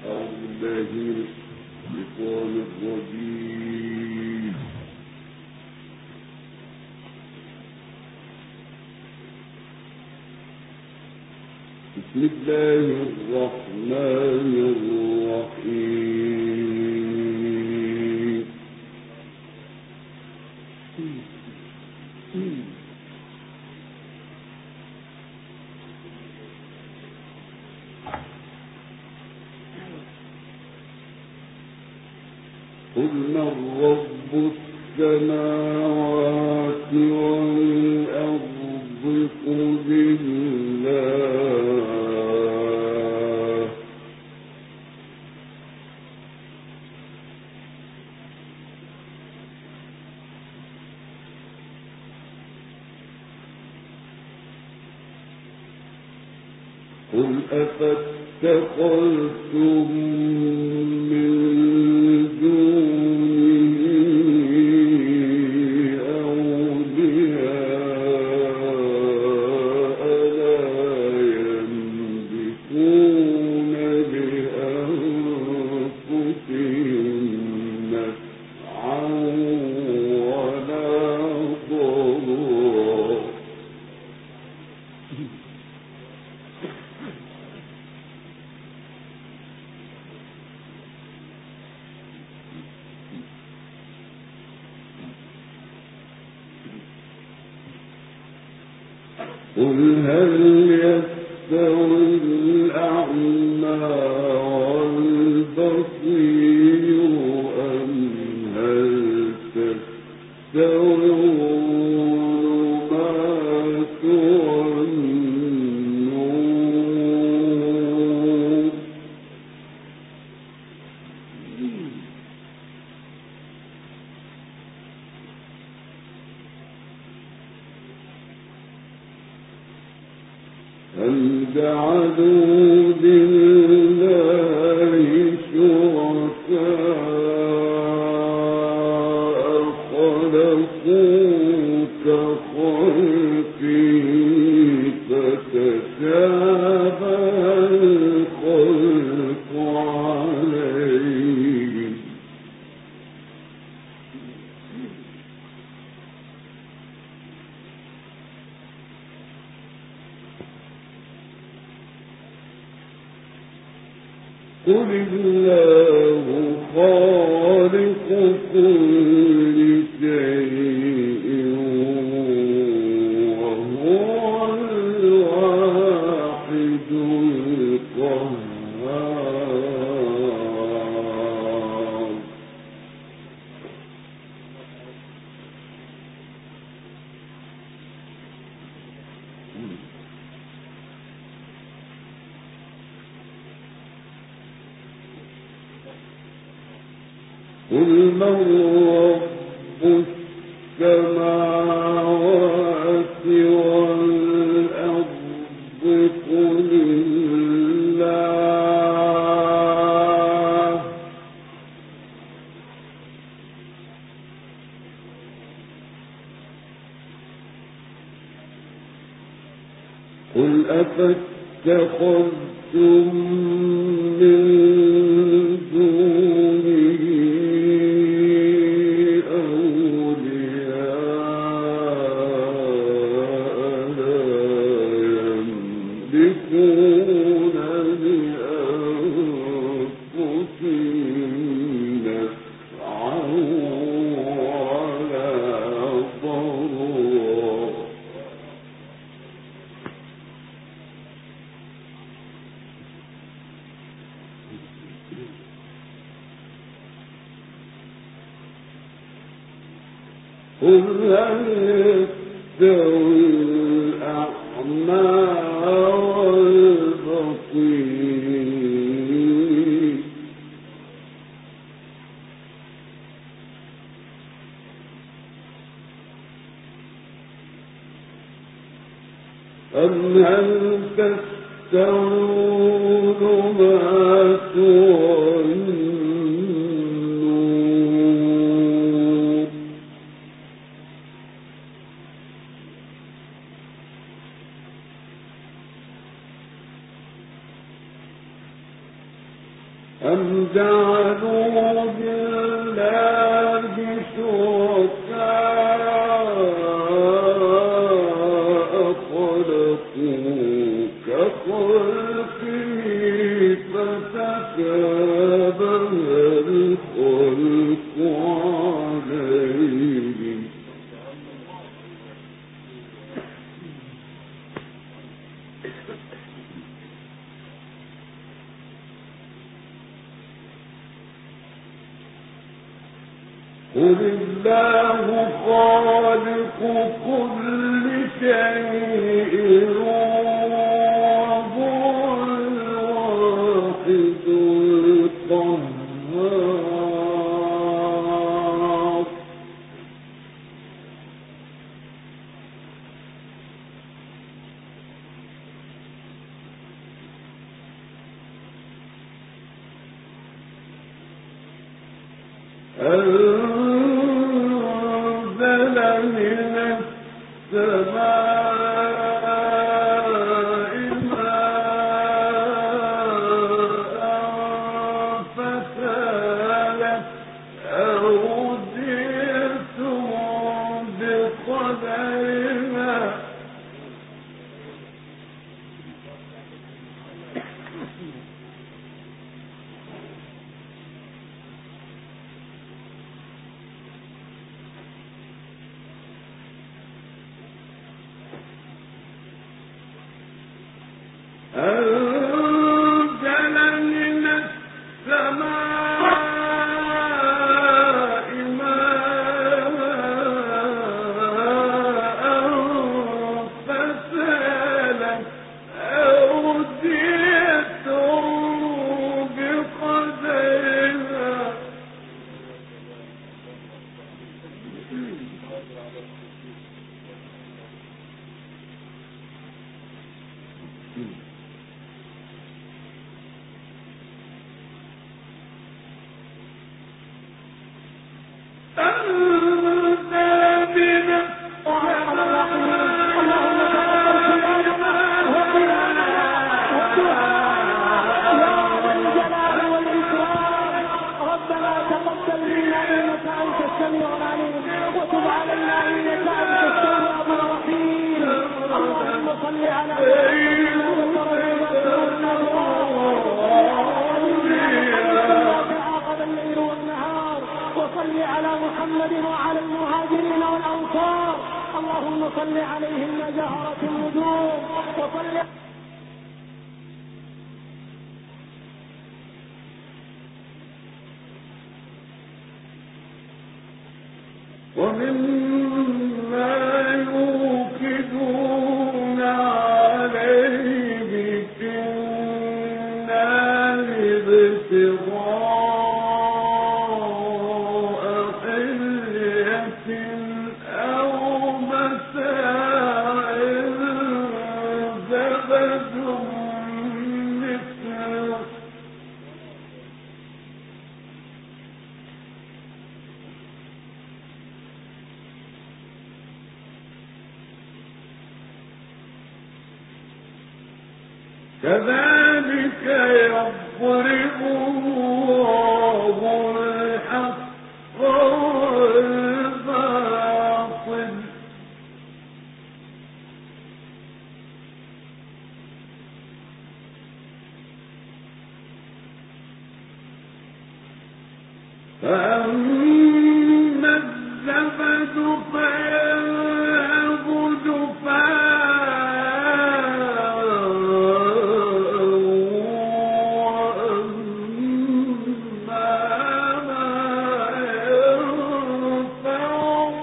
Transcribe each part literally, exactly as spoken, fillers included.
بسم الله الرحمن الرحيم. قل من رب السماوات والأرض قل الله. قل أفاتخذتم من دونه أولياء لا يملكون لأنفسهم نفعا ولا ضرا. قل هل يستوي الأعمى والبصير أم هل تستوي الظلمات والنور. أم جعلوا لله شركاء خلقوا كخلقه فتشابه الخلق عليهم. قل الله خالق كل شيء وهو الواحد القهار. قل من رب السماوات والأرض قل الله. قل أفاتخذتم من دونه يملكون لأنفسهم نفعا ولا ضرا. قل هل يستوي الأعمى والبصير أم هل تستوي الظلمات والنور. أم جعلوا بالله شركاء خلقوا كخلقه فتشابه الخلق عليهم قل الله خالق كل شيء وهو الواحد القهار أنزل من السماء ماء فسالت أودية بقدرها أنزل من السماء ماء فسالت أودية بقدرها محمد وعلى المهاجرين والأنصار اللهم صل عليهم جهرة النجوم وصل ومما يوقدون عليه في النار ابتغاء حلية أو متاع زبد مثله كذلك يضرب الله الحق والباطل فأما الزبد فيذهب جفاء وأما ما ينفع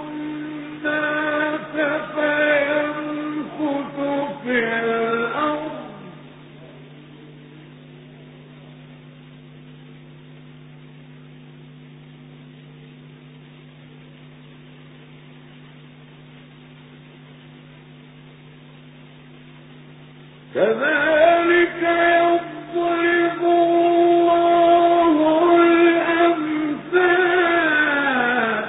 الناس فيمكث في الأرض كذلك يضرب الله الأمثال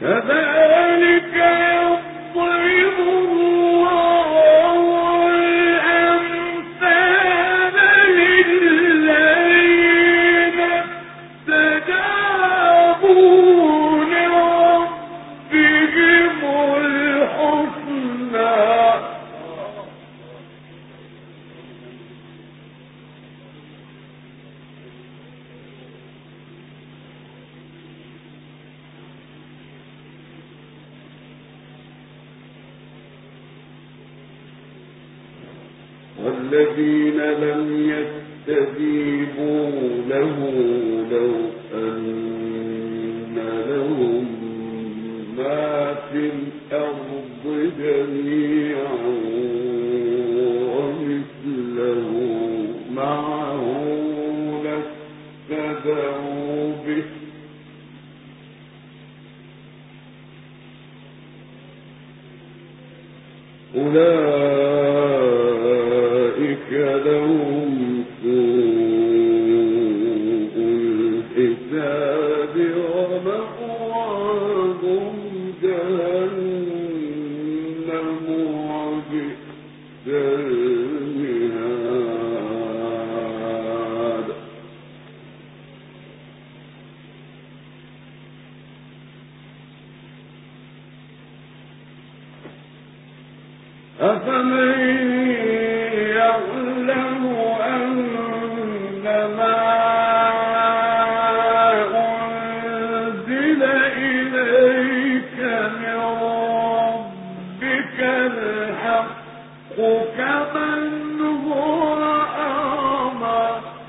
كذلك يضرب الله الأمثال للذين استجابوا لربهم الحسنى والذين لم يستجيبوا له لو أن لهم ما في الأرض جميعا ومثله معه لافتدوا به أولئك لهم سوء الحساب ومأواهم جهنم وبئس المهاد أفمن يعلم أنما أنزل إليك من ربك الحق كمن هو أعمى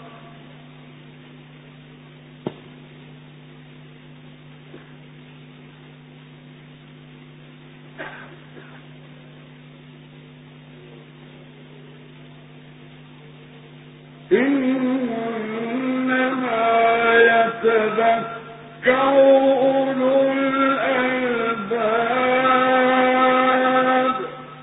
إنما يتذكر أولو الألباب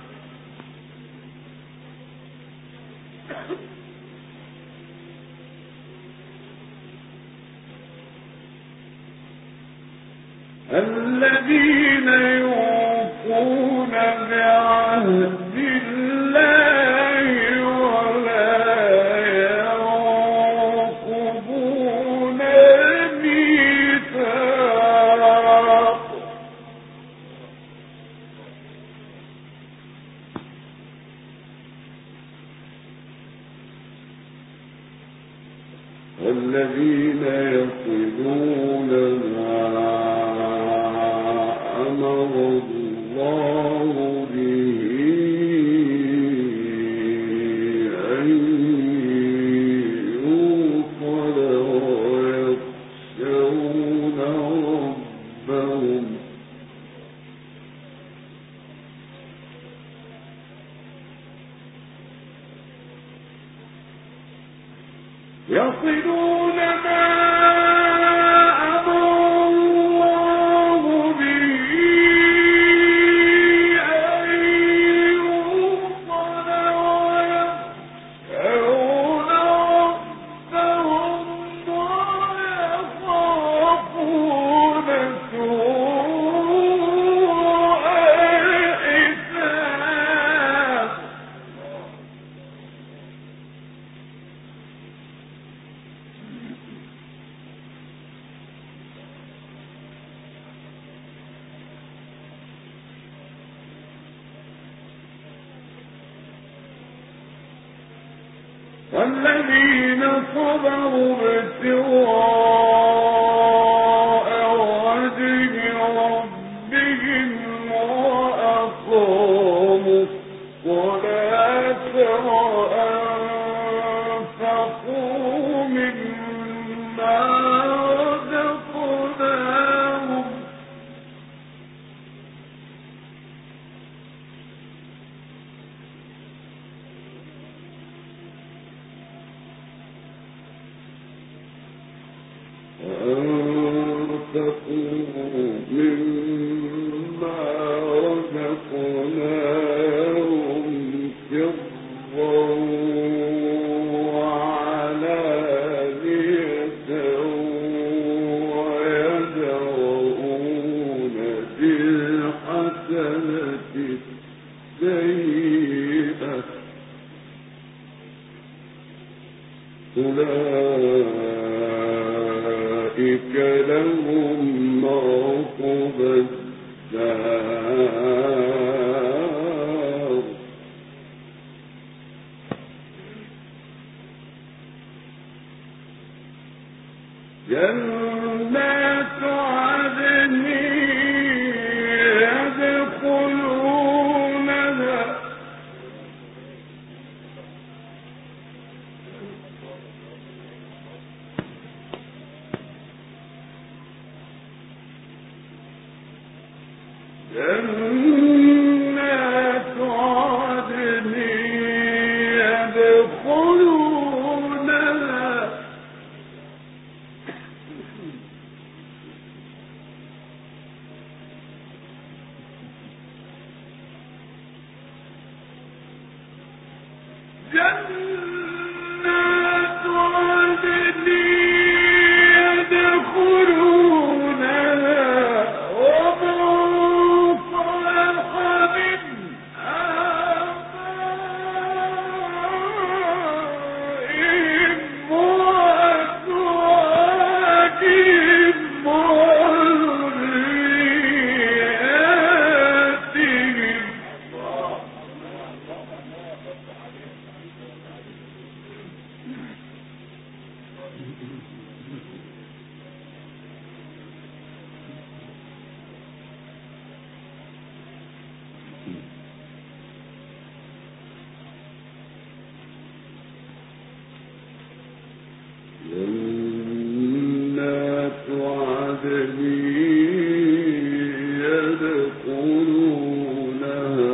الذين يوفون بعهد الله ولا ينقضون الميثاق والذين يصلون ما أمر الله به أن يوصل ويخشون ربهم يصلون ما أمر الله به أن يوصل ويخشون ربهم ويخافون سوء الحساب والذين صبروا ابتغاء وجه ربهم وأقاموا الصلاة وأنفقوا مما رزقناهم وأنفقوا مما رزقناهم سرا وعلانية ويدرؤون السيئة أولئك لهم عقبى الدار جنات عدن يدخلونها جنات عدن يدخلونها جنات عدن يدخلونها ومن صلح من آبائهم وأزواجهم وذرياتهم جنات عدن يدخلونها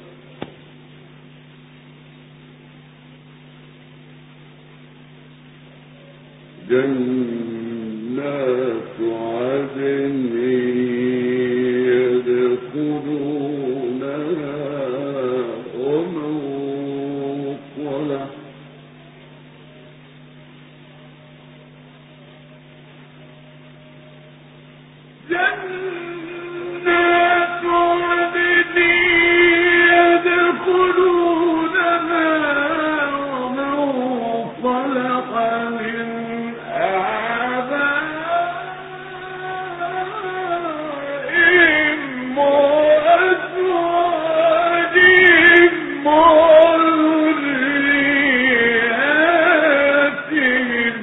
جنات عدن يدخلونها ومن صلح جنات عدن يدخلونها ومن صلح من آبائهم وأزواجهم وذرياتهم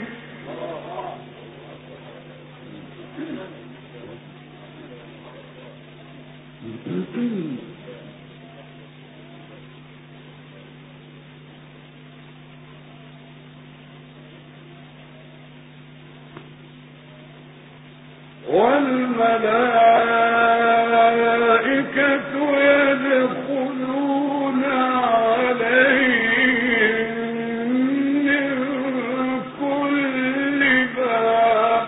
والملائكة يدخلون عليهم من كل باب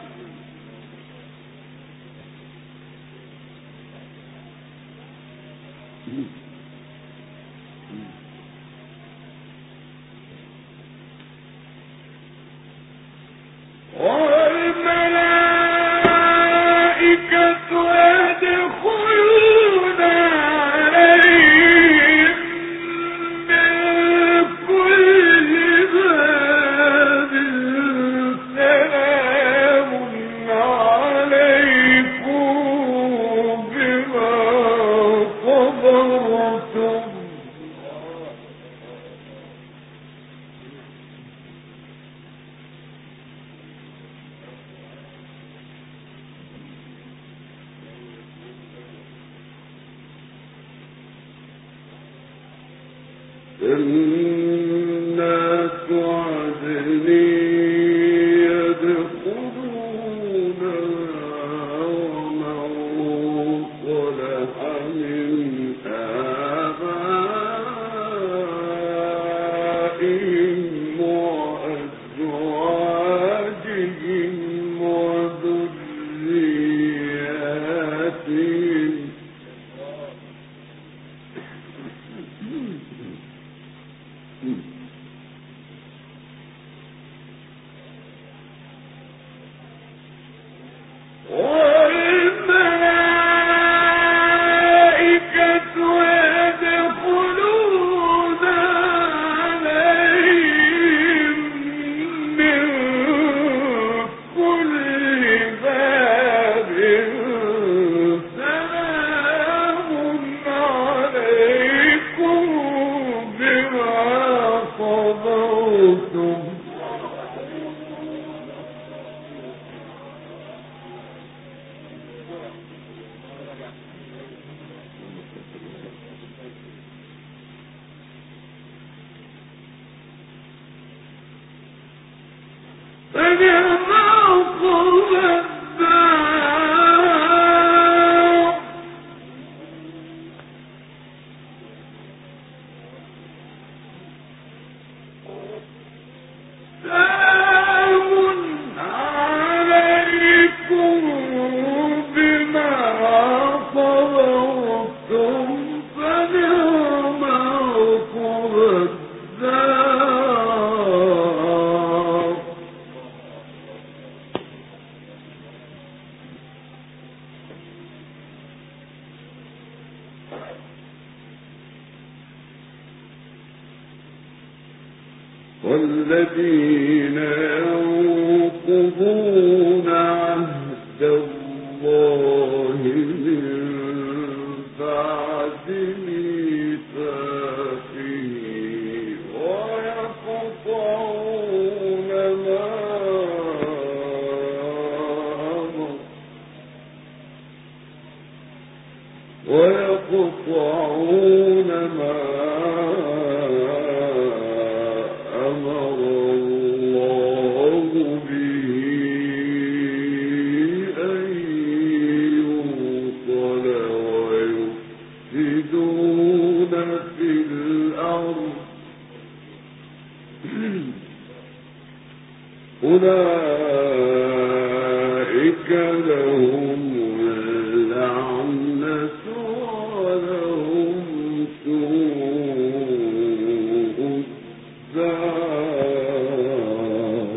والملائكة يدخلون عليهم من كل باب سلام عليكم بما صبرتم جنات عدن يدخلونها ومن صلح من آبائهم وأزواجهم وذرياتهم والملائكة يدخلون والذين ينقضون عهد الله من بعد ميثاقه ويقطعون ما أمر ويقطعون ما أولئك لهم اللعنة ولهم سوء الدار.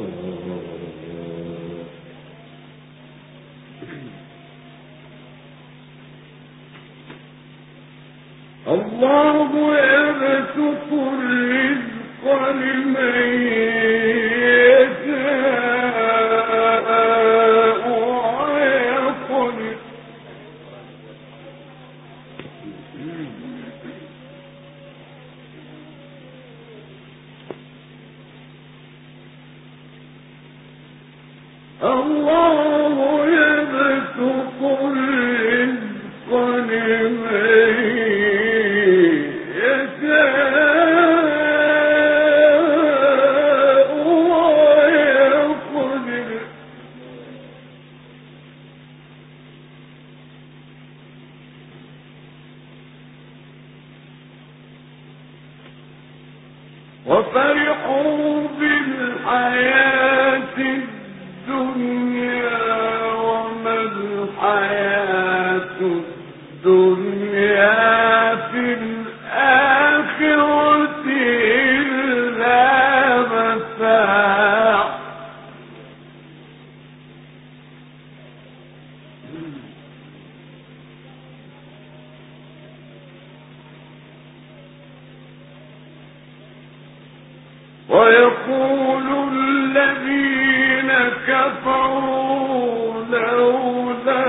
الله يبسط الرزق لمن الله يبسط الرزق لمن يشاء ويقدر وفرحوا بالحياة الدنيا وما الحياة الدنيا في الآخرة إلا متاع. ويقول الذين كفروا لولا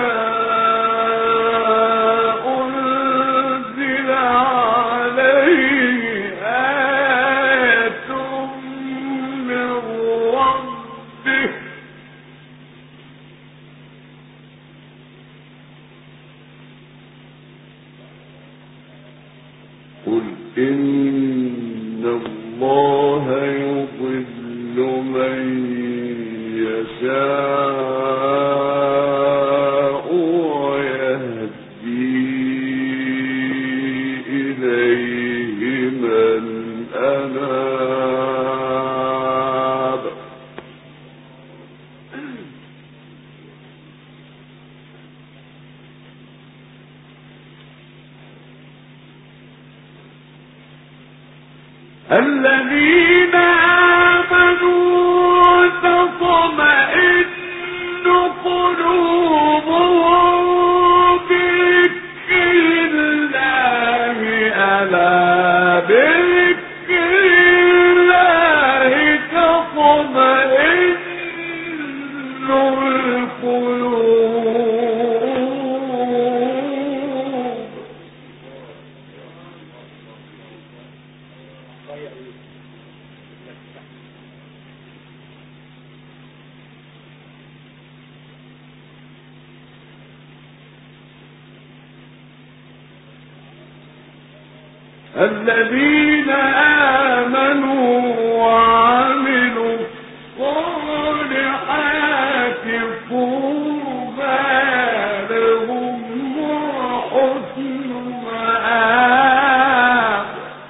أنزل عليه آية من ربه قل إن الله يضل من يشاء ويهدي إليه من أناب. الذين آمنوا وتطمئن قلوبهم بذكر الله ألا بذكر الله تطمئن القلوب. الذين آمنوا وعملوا الصالحات طوبى لهم وحسن مآب.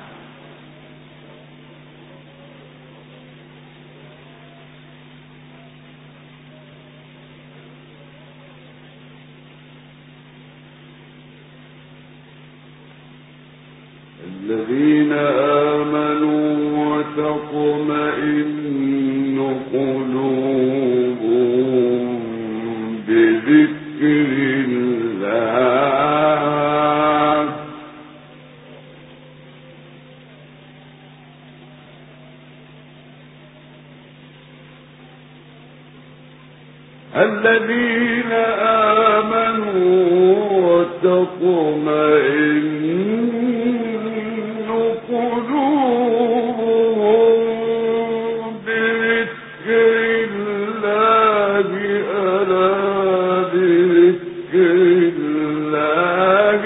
الذين آمنوا وتطمئن قلوبهم بذكر الله. الذين آمنوا وتطمئن قلوبهم بذكر الله. ألا بذكر الله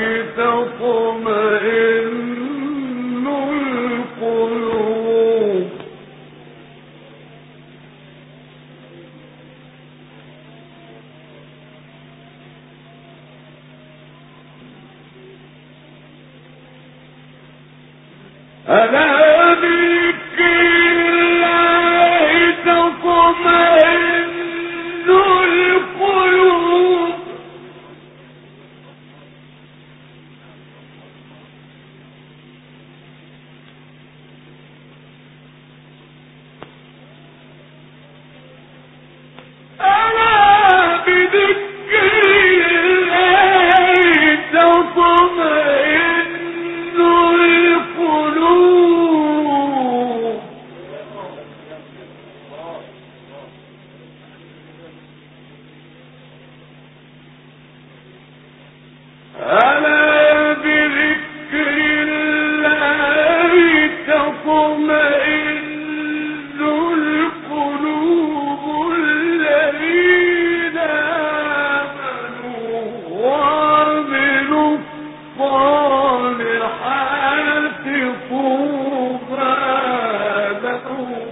تطمئن القلوب. ألا بذكر الله تطمئن القلوب. ألا بذكر الله تطمئن القلوب. ألا بذكر الله تطمئن القلوب. الذين آمنوا وعملوا الصالحات طوبى لهم.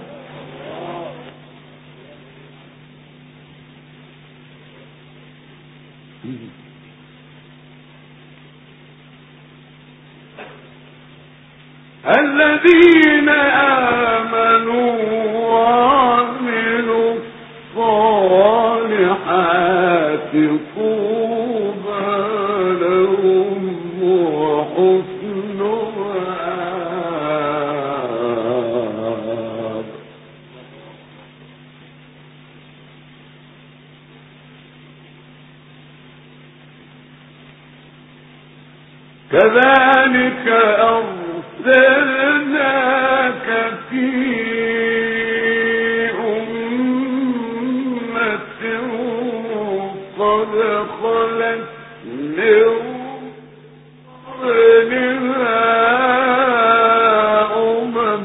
الذين آمنوا وعملوا الصالحات طوبى لهم وحسن مآب. كذلك أرسلناك في أمة قد خلت من قبلها أمم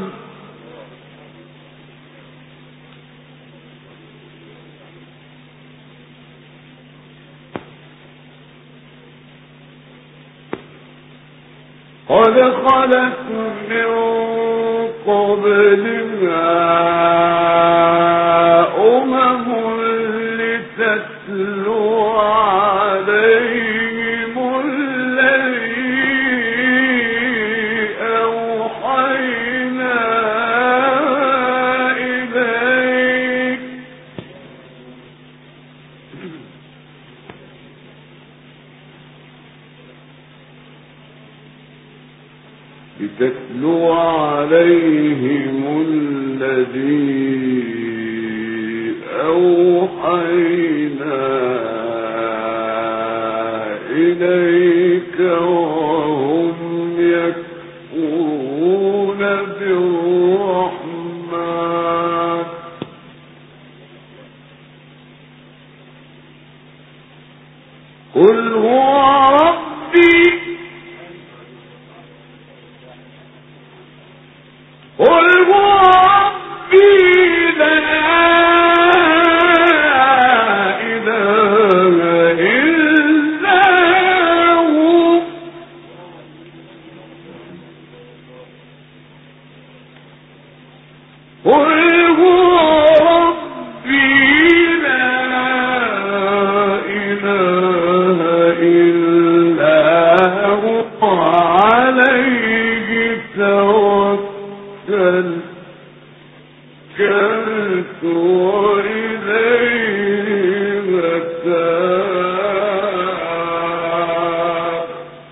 قد خلت من قبلها أمم لتتلو عليهم الذي أوحينا إليك. لتتلو عليهم الذي أوحينا إليك وهم يكفرون بالرحمن. قل هو ربي قل هو ربي لا إله إلا هو قل هو ربي لا إله إلا هو عليه توكلت وإليه متاب.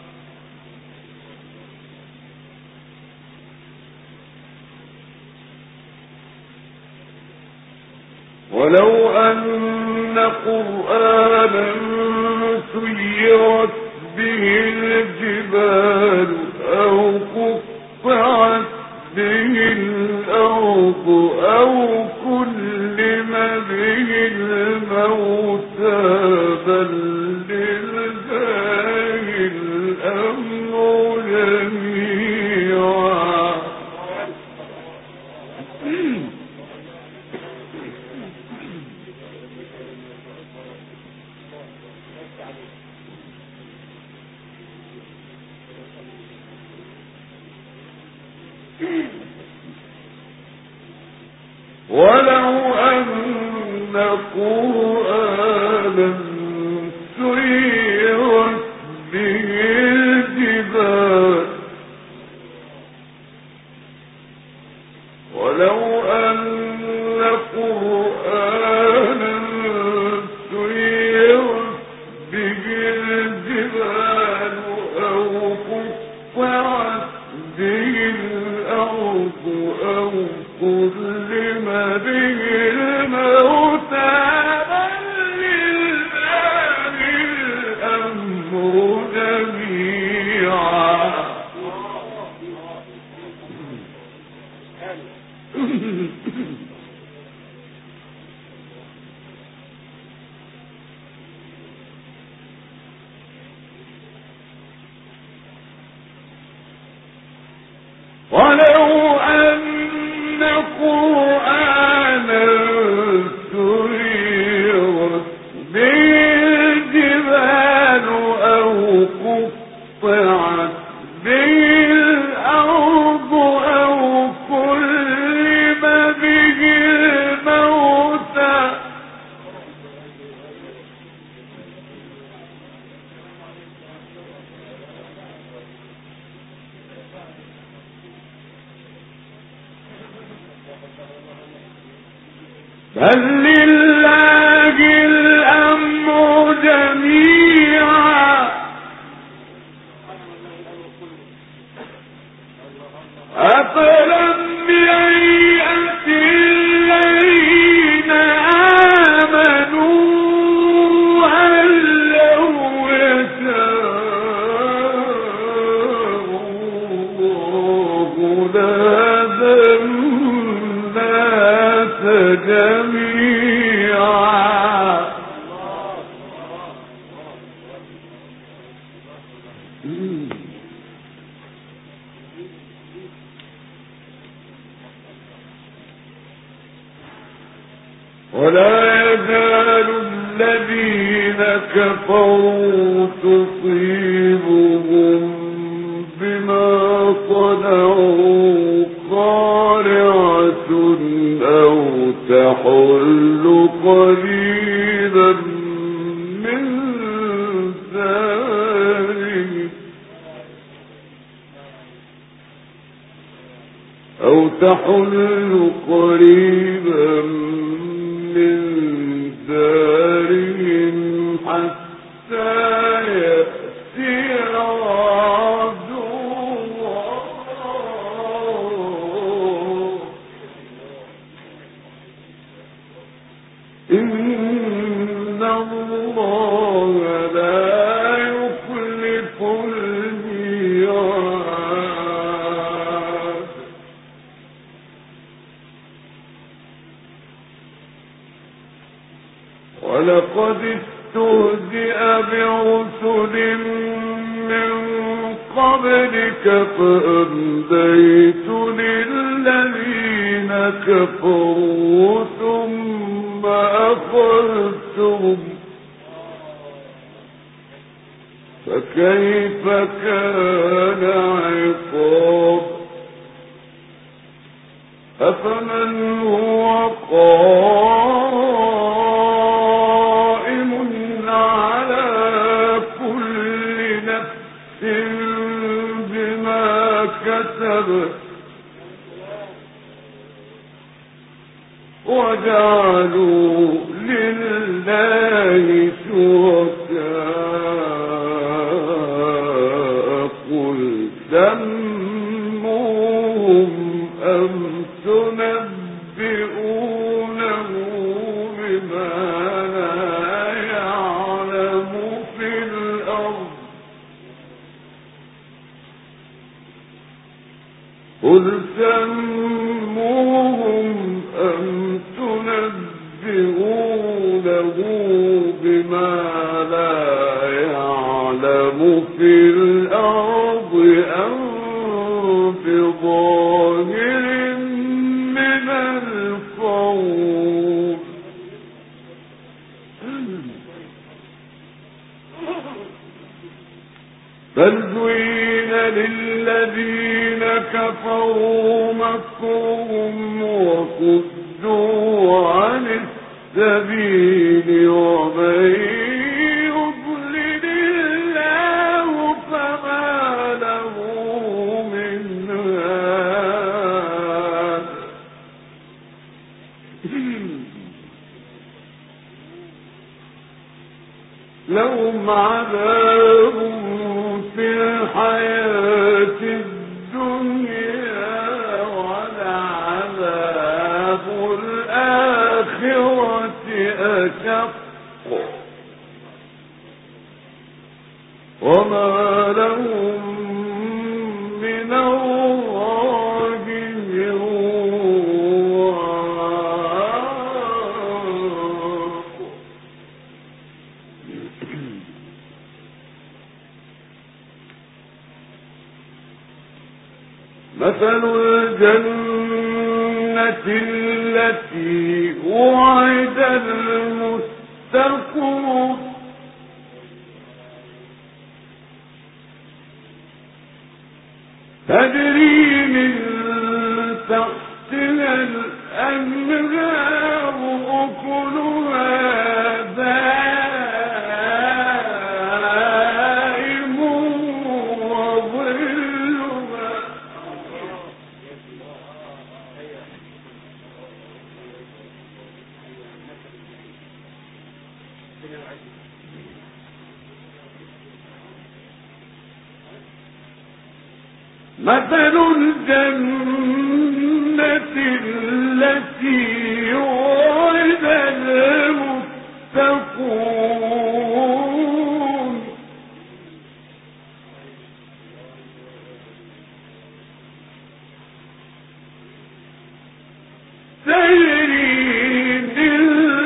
ولو أن قرآنا سيرت به الجبال أو قطعت به الأرض أو كلم به الموتى بل لله الأمر جميعا. ولو أن قرآنا سيرت به الجبال ولو أن قرآنا سيرت به الجبال أو قطعت به الأرض أو كلم به الموتى بل لله الأمر جميعا. ولو أن قرآنا سيرت به الجبال أو قطعت به الأرض أو كلم به الموتى بل لله الأمر جميعا. أفلم ييأس الذين آمنوا أن لو يشاء الله لهدى الناس جميعا. ولا يزال الذين كفروا تصيبهم بما صنعوا قارعة أو تحل قريبا من دارهم أو تحل قريبا من دارهم حتى يأتي وعد الله إن الله لا يخلف الميعاد. ولقد استهزئ برسل من قبلك فأمليت للذين كفروا ثم أخذتهم فكيف كان عقاب. أفمن وجعلوا لله شركاء قل سموهم أم تنبئونه بما لا يعلم في الأرض قل سموهم أم تنبئونه بما لا يعلم في الأرض أم بظاهر من القول بل زين للذين كفروا مكرهم وصدوا عن السبيل ومن يضلل الله فما له من هاد لهم عذاب في الحياة الدنيا ولعذاب الآخرة أشق وما لهم من الله من واق مثل الجنة التي وعد المتقون تجري من تحتها الأنهار أكلها دائم وظلها مثل الجنة التي وعد المتقون تجري من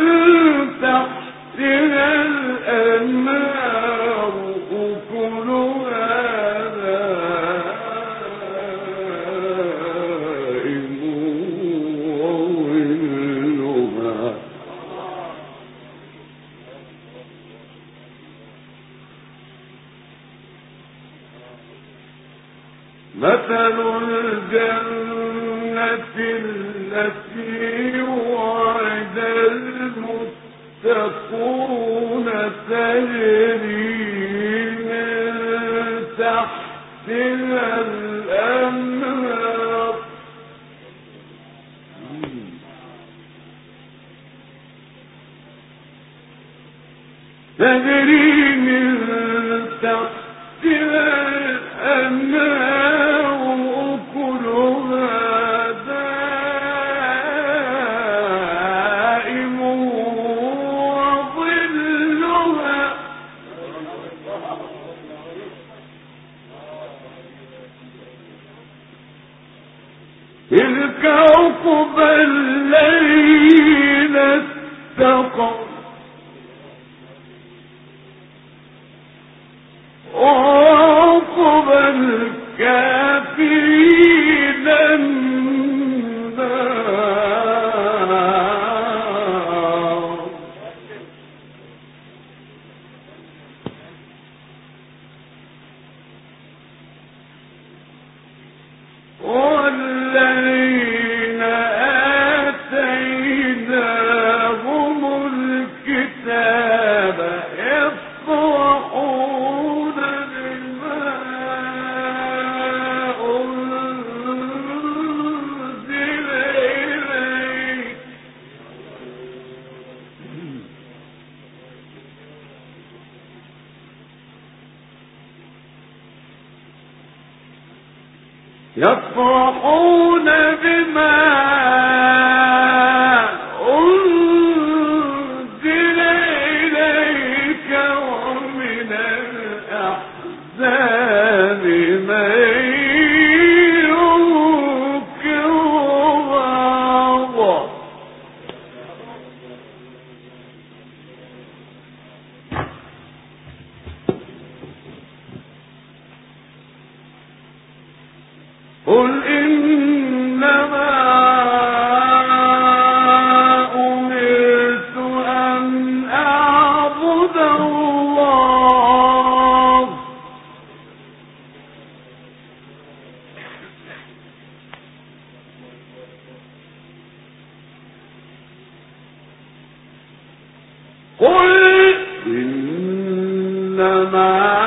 تحتها الأنهار أكلها مثل الجنة التي وعد المتقون تجري من تحتها الأنهار تجري من تحتها الأنهار أكلها دائم وظلها تلك عقبى الذين اتقوا وعقبى الكافرين النار والذين آتيناهم الكتاب يفرحون به يفرحون بما أنزل إليك ومن الأحزاب من ينكر بعضه قل إنما أمرت أن أعبد الله قل إنما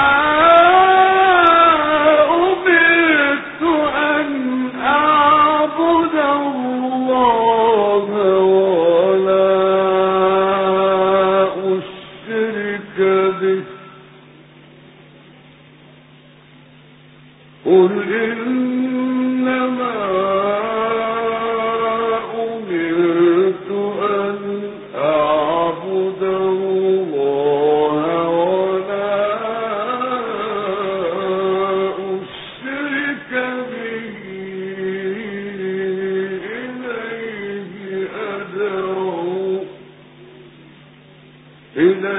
قل إنما أمرت أن أعبد الله ولا أشرك به إليه أدعو إليه